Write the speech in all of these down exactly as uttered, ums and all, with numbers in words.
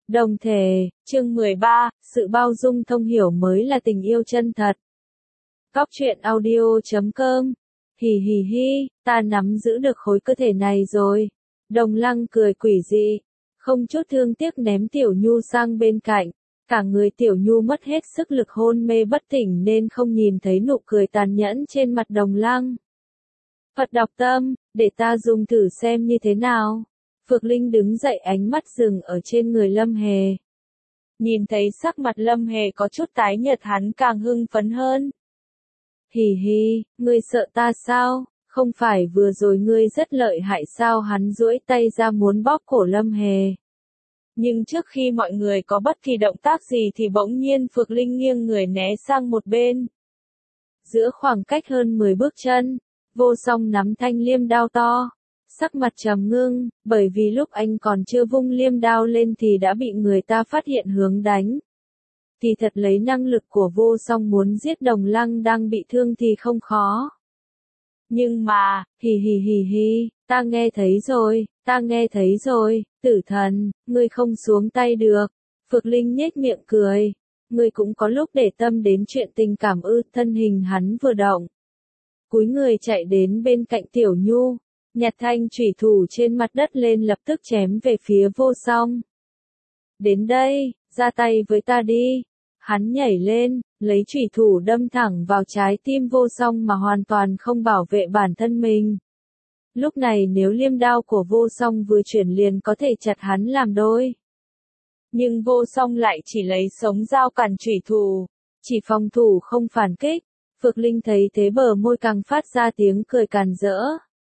Đồng thể, chương mười ba, sự bao dung thông hiểu mới là tình yêu chân thật. Cóc truyện audio chấm com. Hì hì hi, ta nắm giữ được khối cơ thể này rồi. Đồng Lăng cười quỷ dị, không chút thương tiếc ném Tiểu Nhu sang bên cạnh. Cả người Tiểu Nhu mất hết sức lực hôn mê bất tỉnh nên không nhìn thấy nụ cười tàn nhẫn trên mặt Đồng Lăng. Phật đọc tâm, để ta dùng thử xem như thế nào. Phược Linh đứng dậy, ánh mắt dừng ở trên người Lâm Hề. Nhìn thấy sắc mặt Lâm Hề có chút tái nhợt, hắn càng hưng phấn hơn. Hì hì, ngươi sợ ta sao? Không phải vừa rồi ngươi rất lợi hại sao? Hắn duỗi tay ra muốn bóp cổ Lâm Hề. Nhưng trước khi mọi người có bất kỳ động tác gì thì bỗng nhiên Phược Linh nghiêng người né sang một bên. Giữa khoảng cách hơn mười bước chân, Vô Song nắm thanh liêm đao to. Sắc mặt trầm ngưng, bởi vì lúc anh còn chưa vung liêm đao lên thì đã bị người ta phát hiện hướng đánh. Thì thật lấy năng lực của Vô Song muốn giết Đồng Lăng đang bị thương thì không khó. Nhưng mà, hì hì hì hì, ta nghe thấy rồi, ta nghe thấy rồi, tử thần, ngươi không xuống tay được. Phược Linh nhếch miệng cười, ngươi cũng có lúc để tâm đến chuyện tình cảm ư? Thân hình hắn vừa động, cúi người chạy đến bên cạnh Tiểu Nhu. Nhặt thanh chủy thủ trên mặt đất lên, lập tức chém về phía Vô Song. Đến đây, ra tay với ta đi. Hắn nhảy lên, lấy chủy thủ đâm thẳng vào trái tim Vô Song mà hoàn toàn không bảo vệ bản thân mình. Lúc này nếu liêm đao của Vô Song vừa chuyển liền có thể chặt hắn làm đôi. Nhưng Vô Song lại chỉ lấy sống dao cản chủy thủ, chỉ phòng thủ không phản kích. Phược Linh thấy thế bờ môi càng phát ra tiếng cười càn rỡ.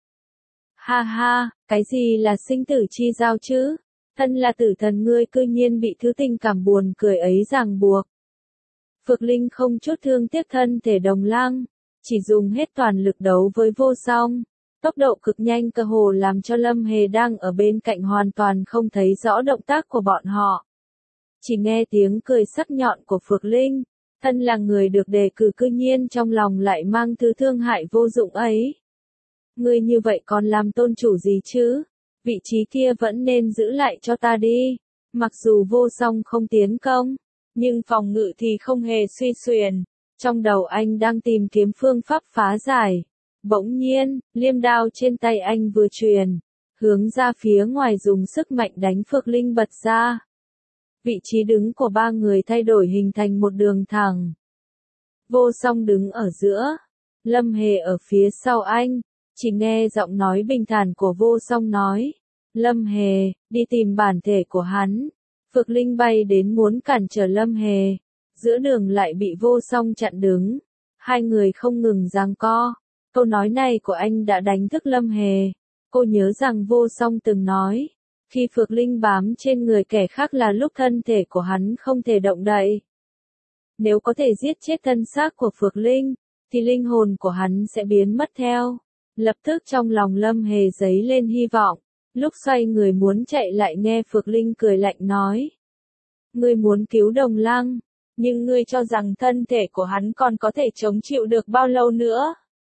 Ha ha, cái gì là sinh tử chi giao chứ? Thân là tử thần ngươi cư nhiên bị thứ tình cảm buồn cười ấy ràng buộc. Phược Linh không chút thương tiếc thân thể Đồng Lăng, chỉ dùng hết toàn lực đấu với Vô Song. Tốc độ cực nhanh cơ hồ làm cho Lâm Hề đang ở bên cạnh hoàn toàn không thấy rõ động tác của bọn họ. Chỉ nghe tiếng cười sắc nhọn của Phược Linh, thân là người được đề cử cư nhiên trong lòng lại mang thứ thương hại vô dụng ấy. Ngươi như vậy còn làm tôn chủ gì chứ? Vị trí kia vẫn nên giữ lại cho ta đi. Mặc dù Vô Song không tiến công, nhưng phòng ngự thì không hề suy xuyển. Trong đầu anh đang tìm kiếm phương pháp phá giải. Bỗng nhiên, liêm đao trên tay anh vừa truyền, hướng ra phía ngoài dùng sức mạnh đánh Phược Linh bật ra. Vị trí đứng của ba người thay đổi hình thành một đường thẳng. Vô Song đứng ở giữa, Lâm Hề ở phía sau anh. Chỉ nghe giọng nói bình thản của Vô Song nói, Lâm Hề, đi tìm bản thể của hắn. Phược Linh bay đến muốn cản trở Lâm Hề, giữa đường lại bị Vô Song chặn đứng. Hai người không ngừng giằng co. Câu nói này của anh đã đánh thức Lâm Hề. Cô nhớ rằng Vô Song từng nói, khi Phược Linh bám trên người kẻ khác là lúc thân thể của hắn không thể động đậy. Nếu có thể giết chết thân xác của Phược Linh, thì linh hồn của hắn sẽ biến mất theo. Lập tức trong lòng Lâm Hề dấy lên hy vọng, lúc xoay người muốn chạy lại nghe Phược Linh cười lạnh nói. Ngươi muốn cứu Đồng Lăng, nhưng ngươi cho rằng thân thể của hắn còn có thể chống chịu được bao lâu nữa?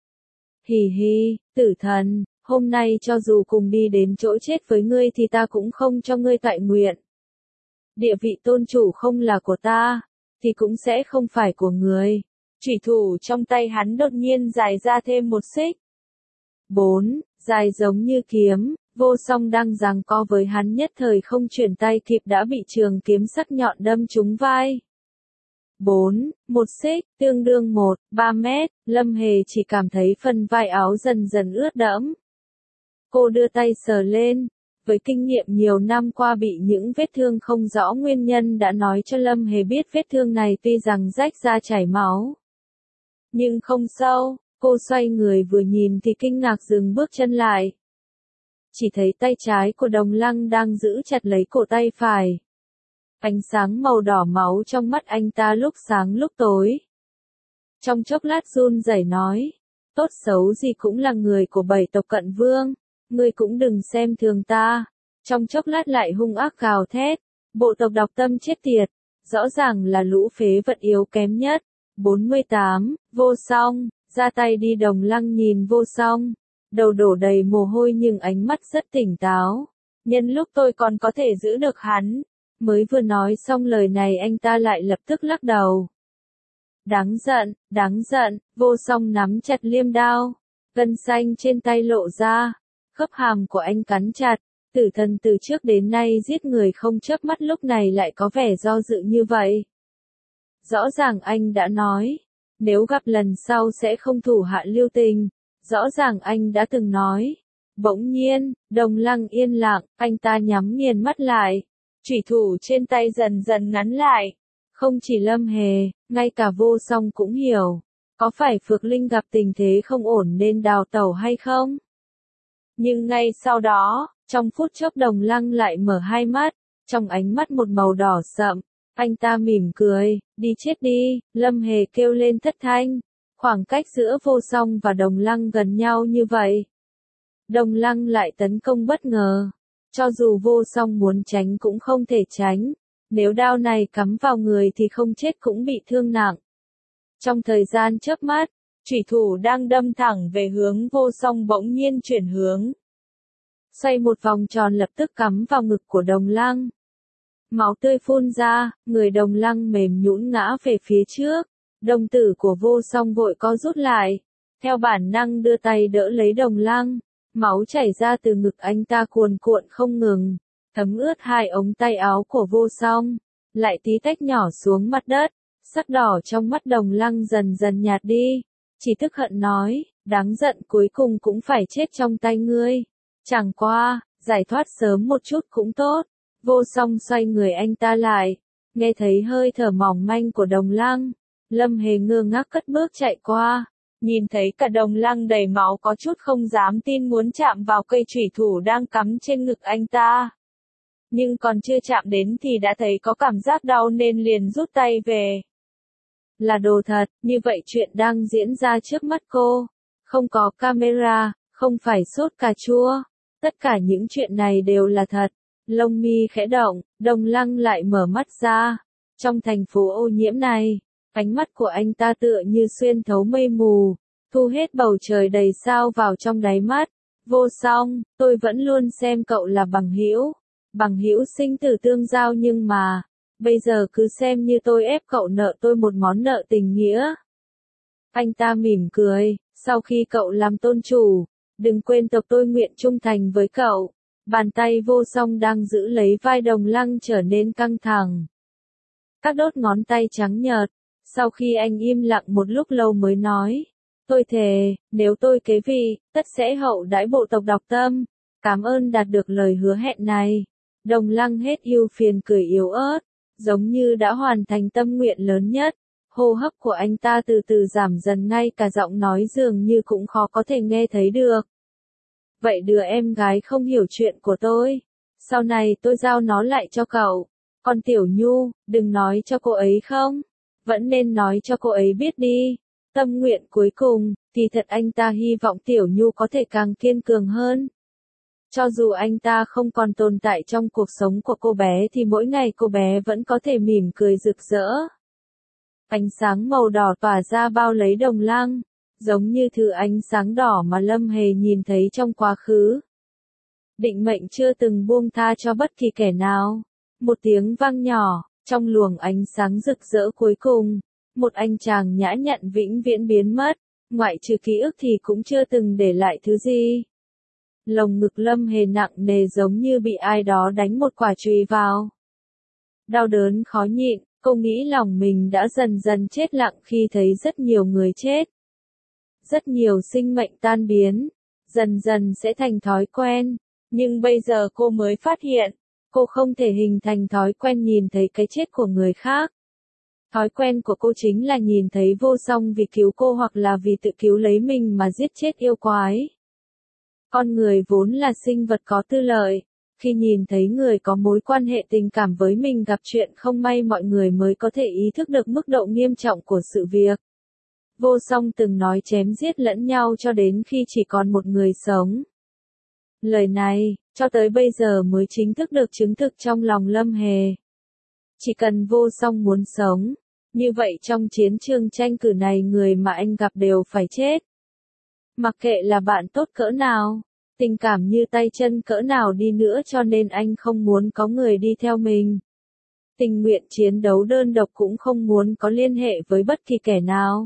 Hì hì, tử thần, hôm nay cho dù cùng đi đến chỗ chết với ngươi thì ta cũng không cho ngươi toại nguyện. Địa vị tôn chủ không là của ta, thì cũng sẽ không phải của người. Chủy thủ trong tay hắn đột nhiên dài ra thêm một xích. Bốn, dài giống như kiếm. Vô Song đang giằng co với hắn, nhất thời không chuyển tay kịp đã bị trường kiếm sắc nhọn đâm trúng vai. Bốn, một xích, tương đương một, ba mét. Lâm Hề chỉ cảm thấy phần vai áo dần dần ướt đẫm. Cô đưa tay sờ lên, với kinh nghiệm nhiều năm qua bị những vết thương không rõ nguyên nhân đã nói cho Lâm Hề biết vết thương này tuy rằng rách ra chảy máu, nhưng không sâu. Cô xoay người vừa nhìn thì kinh ngạc dừng bước chân lại. Chỉ thấy tay trái của Đồng Lăng đang giữ chặt lấy cổ tay phải. Ánh sáng màu đỏ máu trong mắt anh ta lúc sáng lúc tối. Trong chốc lát run rẩy nói, tốt xấu gì cũng là người của bảy tộc Cận Vương, ngươi cũng đừng xem thường ta. Trong chốc lát lại hung ác gào thét, bộ tộc Đọc Tâm chết tiệt, rõ ràng là lũ phế vật yếu kém nhất. bốn mươi tám, Vô Song. Ra tay đi. Đồng Lăng nhìn Vô Song, đầu đổ đầy mồ hôi nhưng ánh mắt rất tỉnh táo. Nhân lúc tôi còn có thể giữ được hắn, Mới vừa nói xong lời này anh ta lại lập tức lắc đầu. Đáng giận, đáng giận, Vô Song nắm chặt liêm đao, gân xanh trên tay lộ ra, khớp hàm của anh cắn chặt, tử thần từ trước đến nay giết người không chớp mắt lúc này lại có vẻ do dự như vậy. Rõ ràng anh đã nói, nếu gặp lần sau sẽ không thủ hạ lưu tình, rõ ràng anh đã từng nói. Bỗng nhiên, Đồng Lăng yên lặng, anh ta nhắm nghiền mắt lại, chủy thủ trên tay dần dần ngắn lại. Không chỉ Lâm Hề, ngay cả Vô Song cũng hiểu, có phải Phược Linh gặp tình thế không ổn nên đào tẩu hay không? Nhưng ngay sau đó, trong phút chốc Đồng Lăng lại mở hai mắt, trong ánh mắt một màu đỏ sậm, anh ta mỉm cười, đi chết đi, Lâm Hề kêu lên thất thanh, khoảng cách giữa Vô Song và Đồng Lăng gần nhau như vậy. Đồng Lăng lại tấn công bất ngờ, cho dù Vô Song muốn tránh cũng không thể tránh, nếu đao này cắm vào người thì không chết cũng bị thương nặng. Trong thời gian chớp mắt, chủy thủ đang đâm thẳng về hướng Vô Song bỗng nhiên chuyển hướng. Xoay một vòng tròn lập tức cắm vào ngực của Đồng Lăng. Máu tươi phun ra, người Đồng Lăng mềm nhũn ngã về phía trước, đồng tử của Vô Song vội co rút lại, theo bản năng đưa tay đỡ lấy Đồng Lăng, máu chảy ra từ ngực anh ta cuồn cuộn không ngừng, thấm ướt hai ống tay áo của Vô Song, lại tí tách nhỏ xuống mặt đất, sắc đỏ trong mắt Đồng Lăng dần dần nhạt đi, chỉ tức hận nói, đáng giận cuối cùng cũng phải chết trong tay ngươi, chẳng qua, giải thoát sớm một chút cũng tốt. Vô Song xoay người anh ta lại, nghe thấy hơi thở mỏng manh của Đồng Lăng, Lâm Hề ngơ ngác cất bước chạy qua, nhìn thấy cả Đồng Lăng đầy máu có chút không dám tin muốn chạm vào cây chủy thủ đang cắm trên ngực anh ta. Nhưng còn chưa chạm đến thì đã thấy có cảm giác đau nên liền rút tay về. Là đồ thật, như vậy chuyện đang diễn ra trước mắt cô, không có camera, không phải sốt cà chua, tất cả những chuyện này đều là thật. Lông mi khẽ động, Đồng Lăng lại mở mắt ra. Trong thành phố ô nhiễm này, ánh mắt của anh ta tựa như xuyên thấu mây mù, thu hết bầu trời đầy sao vào trong đáy mắt. Vô Song, tôi vẫn luôn xem cậu là bằng hữu, bằng hữu sinh tử tương giao nhưng mà, bây giờ cứ xem như tôi ép cậu nợ tôi một món nợ tình nghĩa. Anh ta mỉm cười, sau khi cậu làm tôn chủ, đừng quên tộc tôi nguyện trung thành với cậu. Bàn tay Vô Song đang giữ lấy vai Đồng Lăng trở nên căng thẳng. Các đốt ngón tay trắng nhợt, sau khi anh im lặng một lúc lâu mới nói, tôi thề, nếu tôi kế vị, tất sẽ hậu đãi bộ tộc Độc Tâm, cảm ơn đạt được lời hứa hẹn này. Đồng Lăng hết ưu phiền cười yếu ớt, giống như đã hoàn thành tâm nguyện lớn nhất, hô hấp của anh ta từ từ giảm dần ngay cả giọng nói dường như cũng khó có thể nghe thấy được. Vậy đứa em gái không hiểu chuyện của tôi, sau này tôi giao nó lại cho cậu. Còn Tiểu Nhu, đừng nói cho cô ấy không? Vẫn nên nói cho cô ấy biết đi. Tâm nguyện cuối cùng, thì thật anh ta hy vọng Tiểu Nhu có thể càng kiên cường hơn. Cho dù anh ta không còn tồn tại trong cuộc sống của cô bé thì mỗi ngày cô bé vẫn có thể mỉm cười rực rỡ. Ánh sáng màu đỏ tỏa ra bao lấy Đồng Lăng, giống như thứ ánh sáng đỏ mà Lâm Hề nhìn thấy trong quá khứ. Định mệnh chưa từng buông tha cho bất kỳ kẻ nào. Một tiếng vang nhỏ, trong luồng ánh sáng rực rỡ cuối cùng, một anh chàng nhã nhặn vĩnh viễn biến mất, ngoại trừ ký ức thì cũng chưa từng để lại thứ gì. Lồng ngực Lâm Hề nặng nề giống như bị ai đó đánh một quả chùy vào. Đau đớn khó nhịn, cô nghĩ lòng mình đã dần dần chết lặng khi thấy rất nhiều người chết. Rất nhiều sinh mệnh tan biến, dần dần sẽ thành thói quen, nhưng bây giờ cô mới phát hiện, cô không thể hình thành thói quen nhìn thấy cái chết của người khác. Thói quen của cô chính là nhìn thấy Vô Song vì cứu cô hoặc là vì tự cứu lấy mình mà giết chết yêu quái. Con người vốn là sinh vật có tư lợi, khi nhìn thấy người có mối quan hệ tình cảm với mình gặp chuyện không may mọi người mới có thể ý thức được mức độ nghiêm trọng của sự việc. Vô Song từng nói chém giết lẫn nhau cho đến khi chỉ còn một người sống. Lời này, cho tới bây giờ mới chính thức được chứng thực trong lòng Lâm Hề. Chỉ cần Vô Song muốn sống, như vậy trong chiến trường tranh cử này người mà anh gặp đều phải chết. Mặc kệ là bạn tốt cỡ nào, tình cảm như tay chân cỡ nào đi nữa cho nên anh không muốn có người đi theo mình. tình nguyện chiến đấu đơn độc cũng không muốn có liên hệ với bất kỳ kẻ nào.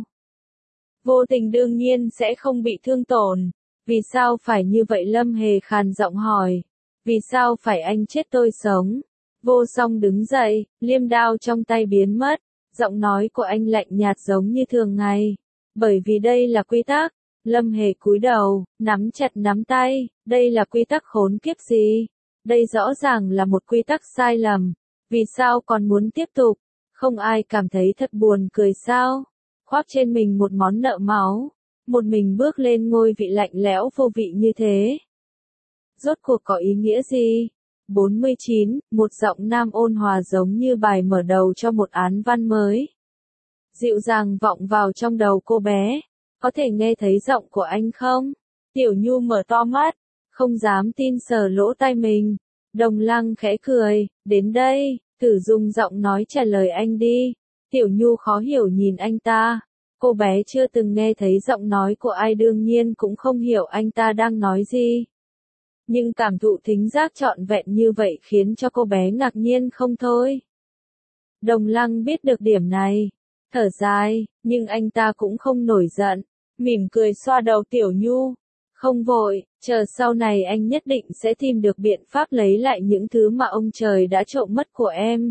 Vô tình đương nhiên sẽ không bị thương tổn. Vì sao phải như vậy? Lâm Hề khàn giọng hỏi. Vì sao phải anh chết tôi sống? Vô Song đứng dậy, liêm đao trong tay biến mất. Giọng nói của anh lạnh nhạt giống như thường ngày. Bởi vì đây là quy tắc. Lâm Hề cúi đầu, nắm chặt nắm tay. Đây là quy tắc khốn kiếp gì? Đây rõ ràng là một quy tắc sai lầm. Vì sao còn muốn tiếp tục? Không ai cảm thấy thật buồn cười sao? Khoác trên mình một món nợ máu. Một mình bước lên ngôi vị lạnh lẽo vô vị như thế. Rốt cuộc có ý nghĩa gì? bốn mươi chín, một giọng nam ôn hòa giống như bài mở đầu cho một án văn mới. Dịu dàng vọng vào trong đầu cô bé. Có thể nghe thấy giọng của anh không? Tiểu Nhu mở to mắt, không dám tin sờ lỗ tai mình. Đồng Lăng khẽ cười, đến đây, thử dùng giọng nói trả lời anh đi. Tiểu Nhu khó hiểu nhìn anh ta. Cô bé chưa từng nghe thấy giọng nói của ai, đương nhiên cũng không hiểu anh ta đang nói gì. Nhưng cảm thụ thính giác trọn vẹn như vậy khiến cho cô bé ngạc nhiên không thôi. Đồng Lăng biết được điểm này. Thở dài, nhưng anh ta cũng không nổi giận. Mỉm cười xoa đầu Tiểu Nhu. Không vội, chờ sau này anh nhất định sẽ tìm được biện pháp lấy lại những thứ mà ông trời đã trộm mất của em.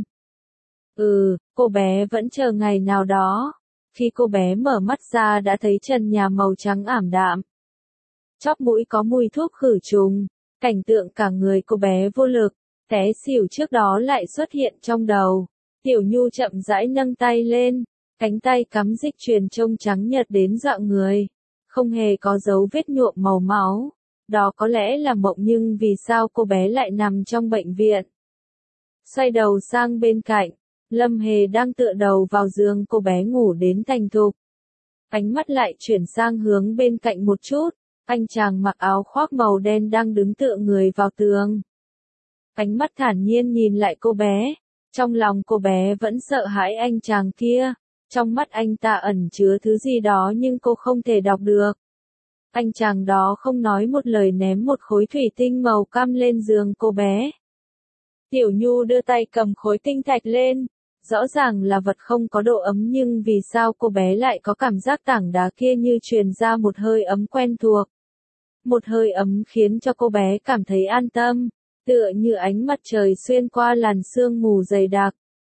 Ừ, cô bé vẫn chờ ngày nào đó. Khi cô bé mở mắt ra đã thấy trần nhà màu trắng ảm đạm. Chóp mũi có mùi thuốc khử trùng. Cảnh tượng cả người cô bé vô lực, té xỉu trước đó lại xuất hiện trong đầu. Tiểu Nhu chậm rãi nâng tay lên. Cánh tay cắm dịch chuyền trông trắng nhợt đến dọa người. Không hề có dấu vết nhuộm màu máu. Đó có lẽ là mộng, nhưng vì sao cô bé lại nằm trong bệnh viện? Xoay đầu sang bên cạnh. Lâm Hề đang tựa đầu vào giường cô bé ngủ đến thành thục. Ánh mắt lại chuyển sang hướng bên cạnh một chút. Anh chàng mặc áo khoác màu đen đang đứng tựa người vào tường. Ánh mắt thản nhiên nhìn lại cô bé. Trong lòng cô bé vẫn sợ hãi anh chàng kia. Trong mắt anh ta ẩn chứa thứ gì đó nhưng cô không thể đọc được. Anh chàng đó không nói một lời ném một khối thủy tinh màu cam lên giường cô bé. Tiểu Nhu đưa tay cầm khối tinh thạch lên. Rõ ràng là vật không có độ ấm, nhưng vì sao cô bé lại có cảm giác tảng đá kia như truyền ra một hơi ấm quen thuộc. Một hơi ấm khiến cho cô bé cảm thấy an tâm, tựa như ánh mặt trời xuyên qua làn sương mù dày đặc.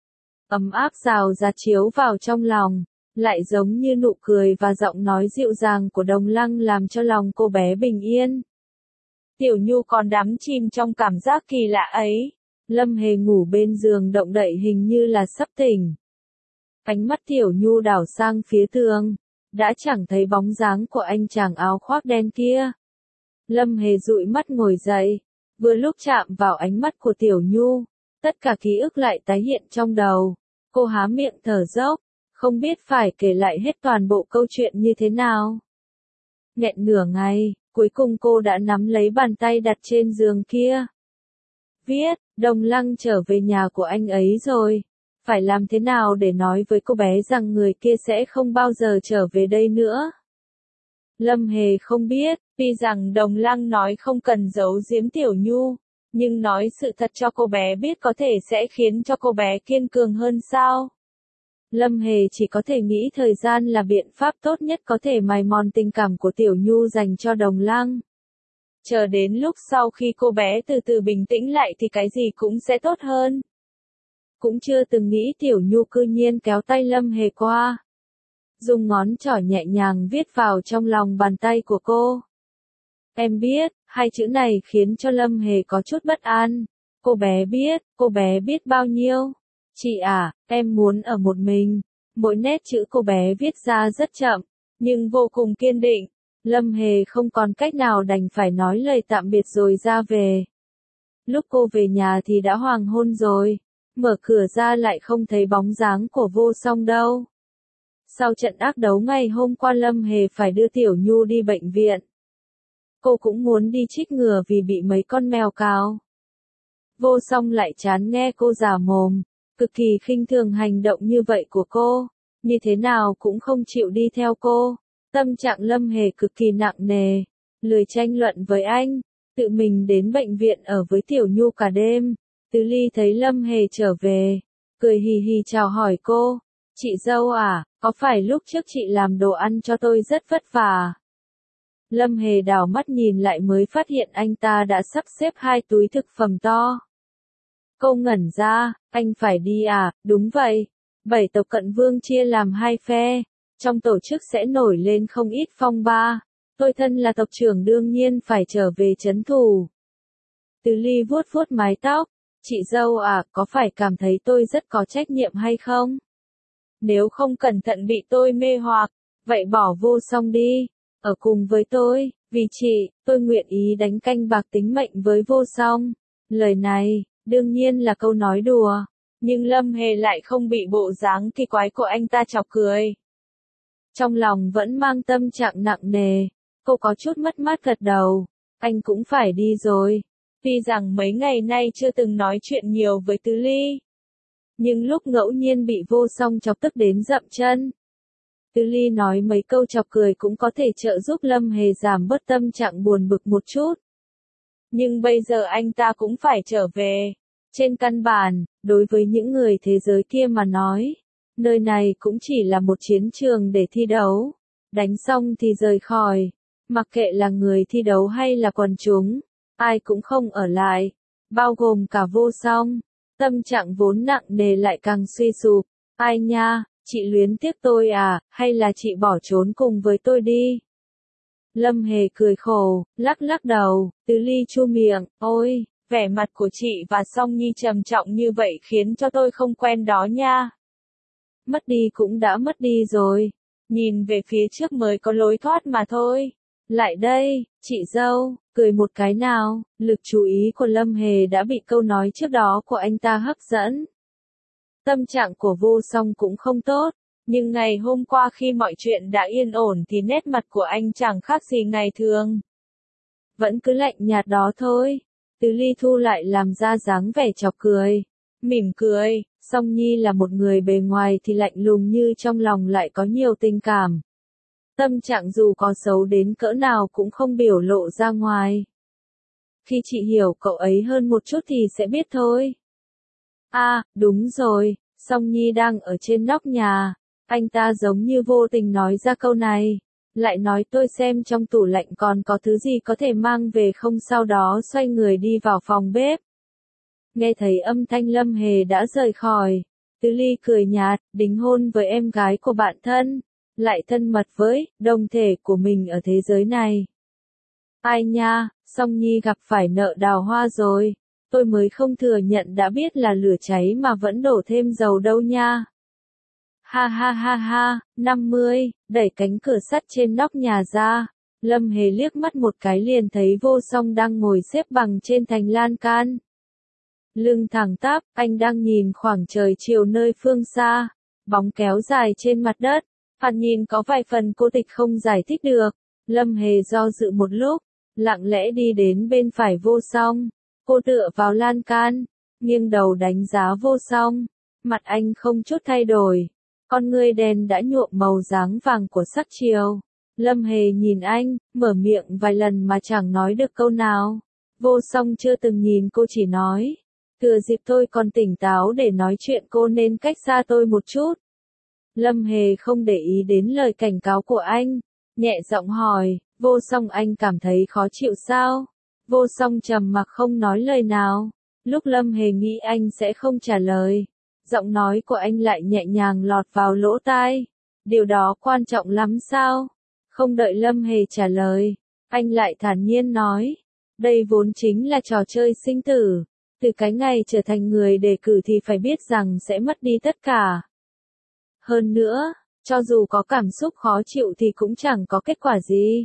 Ấm áp rào rạt chiếu vào trong lòng, lại giống như nụ cười và giọng nói dịu dàng của Đồng Lăng làm cho lòng cô bé bình yên. Tiểu Nhu còn đắm chìm trong cảm giác kỳ lạ ấy. Lâm Hề ngủ bên giường động đậy hình như là sắp tỉnh. Ánh mắt Tiểu Nhu đảo sang phía tường, đã chẳng thấy bóng dáng của anh chàng áo khoác đen kia. Lâm Hề dụi mắt ngồi dậy, vừa lúc chạm vào ánh mắt của Tiểu Nhu, tất cả ký ức lại tái hiện trong đầu. Cô há miệng thở dốc, không biết phải kể lại hết toàn bộ câu chuyện như thế nào. Nghẹn nửa ngày, cuối cùng cô đã nắm lấy bàn tay đặt trên giường kia. Viết, Đồng Lăng trở về nhà của anh ấy rồi. Phải làm thế nào để nói với cô bé rằng người kia sẽ không bao giờ trở về đây nữa? Lâm Hề không biết, tuy rằng Đồng Lăng nói không cần giấu giếm Tiểu Nhu, nhưng nói sự thật cho cô bé biết có thể sẽ khiến cho cô bé kiên cường hơn sao? Lâm Hề chỉ có thể nghĩ thời gian là biện pháp tốt nhất có thể mài mòn tình cảm của Tiểu Nhu dành cho Đồng Lăng. Chờ đến lúc sau khi cô bé từ từ bình tĩnh lại thì cái gì cũng sẽ tốt hơn. Cũng chưa từng nghĩ Tiểu Nhu cư nhiên kéo tay Lâm Hề qua. Dùng ngón trỏ nhẹ nhàng viết vào trong lòng bàn tay của cô. Em biết, hai chữ này khiến cho Lâm Hề có chút bất an. Cô bé biết, cô bé biết bao nhiêu. Chị à, em muốn ở một mình. Mỗi nét chữ cô bé viết ra rất chậm, nhưng vô cùng kiên định. Lâm Hề không còn cách nào đành phải nói lời tạm biệt rồi ra về. Lúc cô về nhà thì đã hoàng hôn rồi. Mở cửa ra lại không thấy bóng dáng của Vô Song đâu. Sau trận ác đấu ngày hôm qua Lâm Hề phải đưa Tiểu Nhu đi bệnh viện. Cô cũng muốn đi chích ngừa vì bị mấy con mèo cào. Vô Song lại chán nghe cô giả mồm, cực kỳ khinh thường hành động như vậy của cô, như thế nào cũng không chịu đi theo cô. Tâm trạng Lâm Hề cực kỳ nặng nề, lười tranh luận với anh, tự mình đến bệnh viện ở với Tiểu Nhu cả đêm. Từ Ly thấy Lâm Hề trở về, cười hì hì chào hỏi cô. Chị dâu à, có phải lúc trước chị làm đồ ăn cho tôi rất vất vả? Lâm Hề đảo mắt nhìn lại mới phát hiện anh ta đã sắp xếp hai túi thực phẩm to. Cô ngẩn ra, anh phải đi à? Đúng vậy. Bảy tộc cận vương chia làm hai phe. Trong tổ chức sẽ nổi lên không ít phong ba. Tôi thân là tộc trưởng đương nhiên phải trở về trấn thủ. Từ Ly vuốt vuốt mái tóc. Chị dâu à, có phải cảm thấy tôi rất có trách nhiệm hay không? Nếu không cẩn thận bị tôi mê hoặc, vậy bỏ Vô Song đi. Ở cùng với tôi, vì chị, tôi nguyện ý đánh canh bạc tính mệnh với Vô Song. Lời này, đương nhiên là câu nói đùa. Nhưng Lâm Hề lại không bị bộ dáng kỳ quái của anh ta chọc cười. Trong lòng vẫn mang tâm trạng nặng nề. Cô có chút mất mát gật đầu. Anh cũng phải đi rồi. Tuy rằng mấy ngày nay chưa từng nói chuyện nhiều với Tứ Ly. Nhưng lúc ngẫu nhiên bị Vô Song chọc tức đến dậm chân. Tứ Ly nói mấy câu chọc cười cũng có thể trợ giúp Lâm Hề giảm bớt tâm trạng buồn bực một chút. Nhưng bây giờ anh ta cũng phải trở về. Trên căn bản, đối với những người thế giới kia mà nói, nơi này cũng chỉ là một chiến trường để thi đấu. Đánh xong thì rời khỏi. Mặc kệ là người thi đấu hay là quần chúng, ai cũng không ở lại. Bao gồm cả Vô Song. Tâm trạng vốn nặng nề lại càng suy sụp. Ai nha, chị luyến tiếc tôi à, hay là chị bỏ trốn cùng với tôi đi? Lâm Hề cười khổ, lắc lắc đầu. Tứ Ly chu miệng, ôi, vẻ mặt của chị và Song Nhi trầm trọng như vậy khiến cho tôi không quen đó nha. Mất đi cũng đã mất đi rồi. Nhìn về phía trước mới có lối thoát mà thôi. Lại đây, chị dâu, cười một cái nào. Lực chú ý của Lâm Hề đã bị câu nói trước đó của anh ta hấp dẫn. Tâm trạng của Vô Song cũng không tốt. Nhưng ngày hôm qua khi mọi chuyện đã yên ổn thì nét mặt của anh chẳng khác gì ngày thường. Vẫn cứ lạnh nhạt đó thôi. Tứ Ly thu lại làm ra dáng vẻ chọc cười. Mỉm cười, Song Nhi là một người bề ngoài thì lạnh lùng như trong lòng lại có nhiều tình cảm. Tâm trạng dù có xấu đến cỡ nào cũng không biểu lộ ra ngoài. Khi chị hiểu cậu ấy hơn một chút thì sẽ biết thôi. À, đúng rồi, Song Nhi đang ở trên nóc nhà. Anh ta giống như vô tình nói ra câu này. Lại nói tôi xem trong tủ lạnh còn có thứ gì có thể mang về không, sau đó xoay người đi vào phòng bếp. Nghe thấy âm thanh Lâm Hề đã rời khỏi. Tứ Ly cười nhạt, đính hôn với em gái của bạn thân. Lại thân mật với đồng thể của mình ở thế giới này. Ai nha, Song Nhi gặp phải nợ đào hoa rồi. Tôi mới không thừa nhận đã biết là lửa cháy mà vẫn đổ thêm dầu đâu nha. Ha ha ha ha, năm mươi, đẩy cánh cửa sắt trên nóc nhà ra. Lâm Hề liếc mắt một cái liền thấy Vô Song đang ngồi xếp bằng trên thành lan can. Lưng thẳng tắp, anh đang nhìn khoảng trời chiều nơi phương xa. Bóng kéo dài trên mặt đất. Thoạt nhìn có vài phần cô tịch không giải thích được. Lâm Hề do dự một lúc, lặng lẽ đi đến bên phải Vô Song. Cô tựa vào lan can, nghiêng đầu đánh giá Vô Song. Mặt anh không chút thay đổi. Con ngươi đen đã nhuộm màu dáng vàng của sắc chiều. Lâm Hề nhìn anh, mở miệng vài lần mà chẳng nói được câu nào. Vô Song chưa từng nhìn cô, chỉ nói. Thừa dịp tôi còn tỉnh táo để nói chuyện cô nên cách xa tôi một chút. Lâm Hề không để ý đến lời cảnh cáo của anh. Nhẹ giọng hỏi, Vô Song anh cảm thấy khó chịu sao? Vô Song trầm mặc không nói lời nào. Lúc Lâm Hề nghĩ anh sẽ không trả lời. Giọng nói của anh lại nhẹ nhàng lọt vào lỗ tai. Điều đó quan trọng lắm sao? Không đợi Lâm Hề trả lời, anh lại thản nhiên nói. Đây vốn chính là trò chơi sinh tử. Từ cái ngày trở thành người đề cử thì phải biết rằng sẽ mất đi tất cả. Hơn nữa, cho dù có cảm xúc khó chịu thì cũng chẳng có kết quả gì.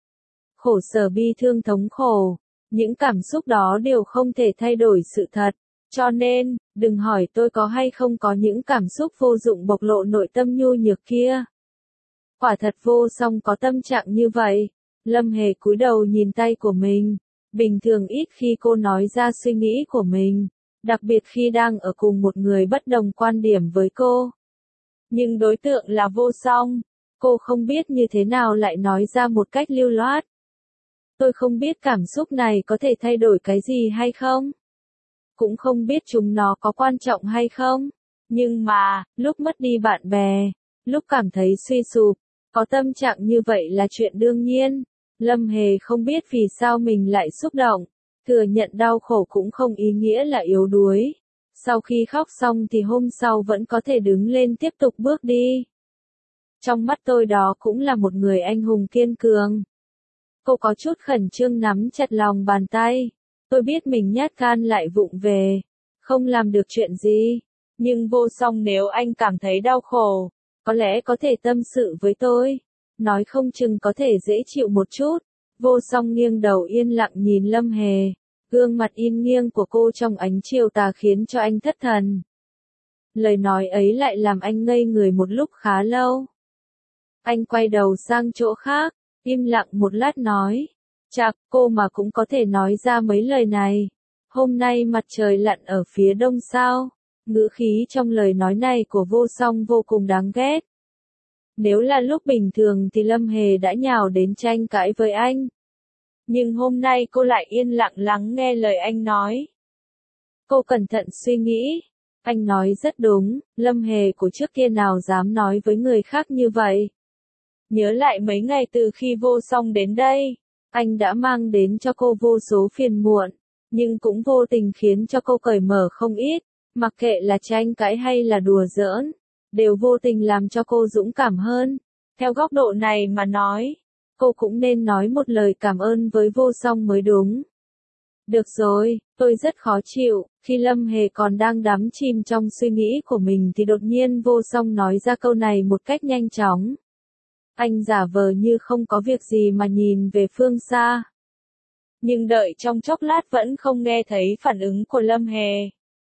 Khổ sở bi thương thống khổ, những cảm xúc đó đều không thể thay đổi sự thật. Cho nên, đừng hỏi tôi có hay không có những cảm xúc vô dụng bộc lộ nội tâm nhu nhược kia. Quả thật Vô Song có tâm trạng như vậy. Lâm Hề cúi đầu nhìn tay của mình. Bình thường ít khi cô nói ra suy nghĩ của mình. Đặc biệt khi đang ở cùng một người bất đồng quan điểm với cô. Nhưng đối tượng là Vô Song. Cô không biết như thế nào lại nói ra một cách lưu loát. Tôi không biết cảm xúc này có thể thay đổi cái gì hay không. Cũng không biết chúng nó có quan trọng hay không. Nhưng mà, lúc mất đi bạn bè, lúc cảm thấy suy sụp, có tâm trạng như vậy là chuyện đương nhiên. Lâm Hề không biết vì sao mình lại xúc động, thừa nhận đau khổ cũng không ý nghĩa là yếu đuối. Sau khi khóc xong thì hôm sau vẫn có thể đứng lên tiếp tục bước đi. Trong mắt tôi đó cũng là một người anh hùng kiên cường. Cô có chút khẩn trương nắm chặt lòng bàn tay. Tôi biết mình nhát gan lại vụng về, không làm được chuyện gì. Nhưng Vô Song nếu anh cảm thấy đau khổ, có lẽ có thể tâm sự với tôi. Nói không chừng có thể dễ chịu một chút. Vô Song nghiêng đầu yên lặng nhìn Lâm Hề. Gương mặt in nghiêng của cô trong ánh chiều tà khiến cho anh thất thần. Lời nói ấy lại làm anh ngây người một lúc khá lâu. Anh quay đầu sang chỗ khác, im lặng một lát nói. Chạc, cô mà cũng có thể nói ra mấy lời này. Hôm nay mặt trời lặn ở phía đông sao? Ngữ khí trong lời nói này của Vô Song vô cùng đáng ghét. Nếu là lúc bình thường thì Lâm Hề đã nhào đến tranh cãi với anh. Nhưng hôm nay cô lại yên lặng lắng nghe lời anh nói. Cô cẩn thận suy nghĩ. Anh nói rất đúng, Lâm Hề của trước kia nào dám nói với người khác như vậy. Nhớ lại mấy ngày từ khi Vô Song đến đây, anh đã mang đến cho cô vô số phiền muộn, nhưng cũng vô tình khiến cho cô cởi mở không ít, mặc kệ là tranh cãi hay là đùa giỡn, đều vô tình làm cho cô dũng cảm hơn. Theo góc độ này mà nói, cô cũng nên nói một lời cảm ơn với Vô Song mới đúng. Được rồi, tôi rất khó chịu, khi Lâm Hề còn đang đắm chìm trong suy nghĩ của mình thì đột nhiên Vô Song nói ra câu này một cách nhanh chóng. Anh giả vờ như không có việc gì mà nhìn về phương xa. Nhưng đợi trong chốc lát vẫn không nghe thấy phản ứng của Lâm Hề.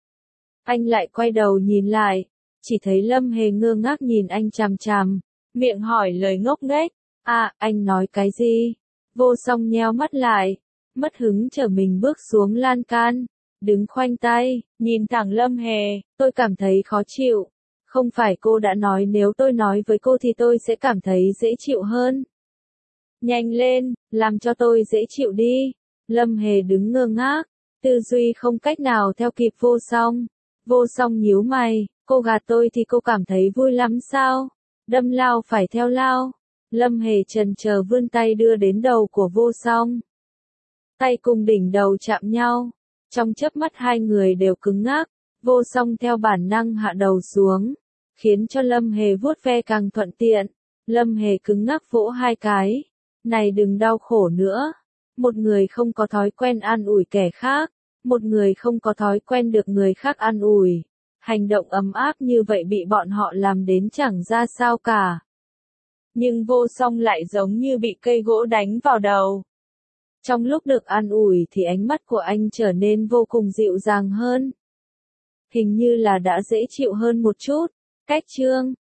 Anh lại quay đầu nhìn lại, chỉ thấy Lâm Hề ngơ ngác nhìn anh chằm chằm, miệng hỏi lời ngốc nghếch. À, anh nói cái gì? Vô Song nheo mắt lại, mất hứng trở mình bước xuống lan can, đứng khoanh tay, nhìn thẳng Lâm Hề, tôi cảm thấy khó chịu. Không phải cô đã nói nếu tôi nói với cô thì tôi sẽ cảm thấy dễ chịu hơn. Nhanh lên, làm cho tôi dễ chịu đi. Lâm Hề đứng ngơ ngác, tư duy không cách nào theo kịp Vô Song. Vô Song nhíu mày, cô gạt tôi thì cô cảm thấy vui lắm sao? Đâm lao phải theo lao. Lâm Hề chần chờ vươn tay đưa đến đầu của Vô Song. Tay cùng đỉnh đầu chạm nhau. Trong chớp mắt hai người đều cứng ngắc. Vô Song theo bản năng hạ đầu xuống, khiến cho Lâm Hề vuốt ve càng thuận tiện. Lâm Hề cứng ngắc vỗ hai cái. Này đừng đau khổ nữa. Một người không có thói quen an ủi kẻ khác, một người không có thói quen được người khác an ủi. Hành động ấm áp như vậy bị bọn họ làm đến chẳng ra sao cả. Nhưng Vô Song lại giống như bị cây gỗ đánh vào đầu. Trong lúc được an ủi thì ánh mắt của anh trở nên vô cùng dịu dàng hơn. Hình như là đã dễ chịu hơn một chút. Cách chương